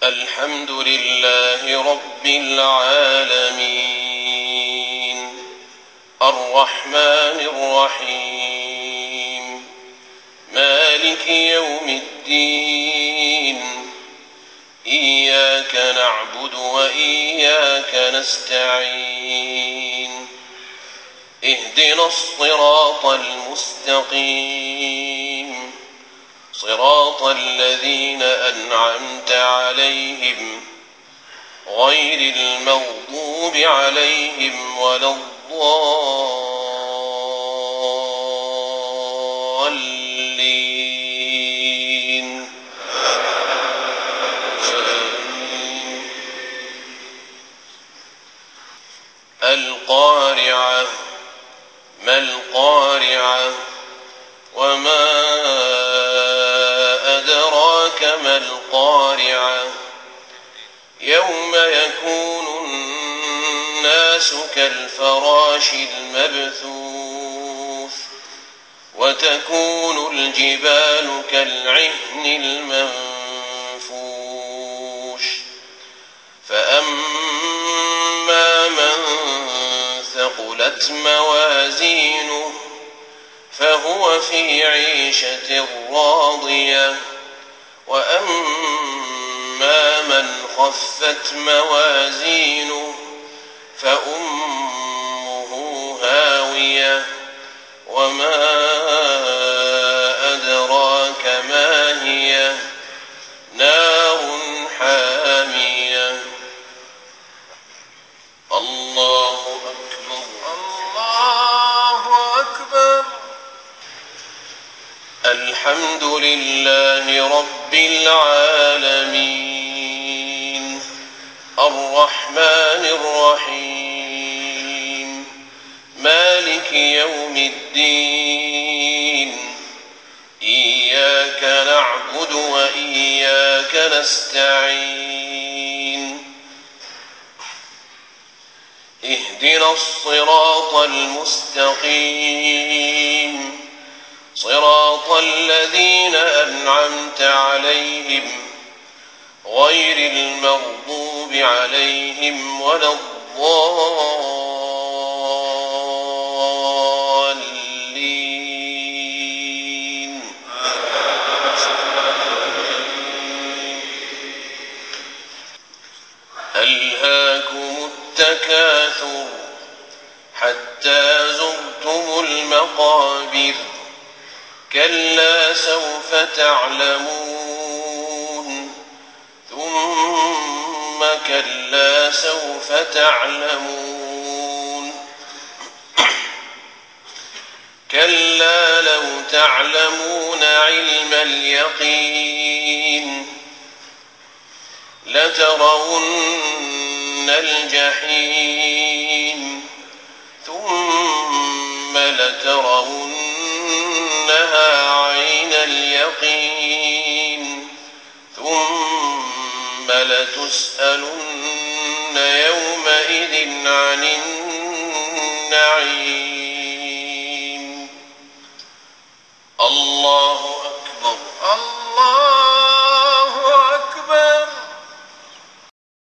الحمد لله رب العالمين الرحمن الرحيم مالك يوم الدين إياك نعبد وإياك نستعين اهدنا الصراط المستقيم صراط الذين أنعمت عليهم غير المغضوب عليهم ولا الضالين القارعة ما القارعة وما أدراك ما القارعة يوم يكون الناس كالفراش المبثوث وتكون الجبال كالعهن المنفوش فأما من ثقلت موازينه فهو في عيشة راضية وأما من خفت موازينه فأمه هاوية وما أدراك ما هي نار حامية الله أكبر الله أكبر الحمد لله رب العالمين الرحمن الرحيم مالك يوم الدين إياك نعبد وإياك نستعين اهدنا الصراط المستقيم صراط الذين أنعمت عليهم غير المغضوب عليهم ولا الضالين ألهاكم التكاثر حتى زرتم المقابر كلا سوف تعلمون ثم كلا سوف تعلمون كلا لو تعلمون علم اليقين لترون الجحيم ثم لترونها عين اليقين ثم لتسألن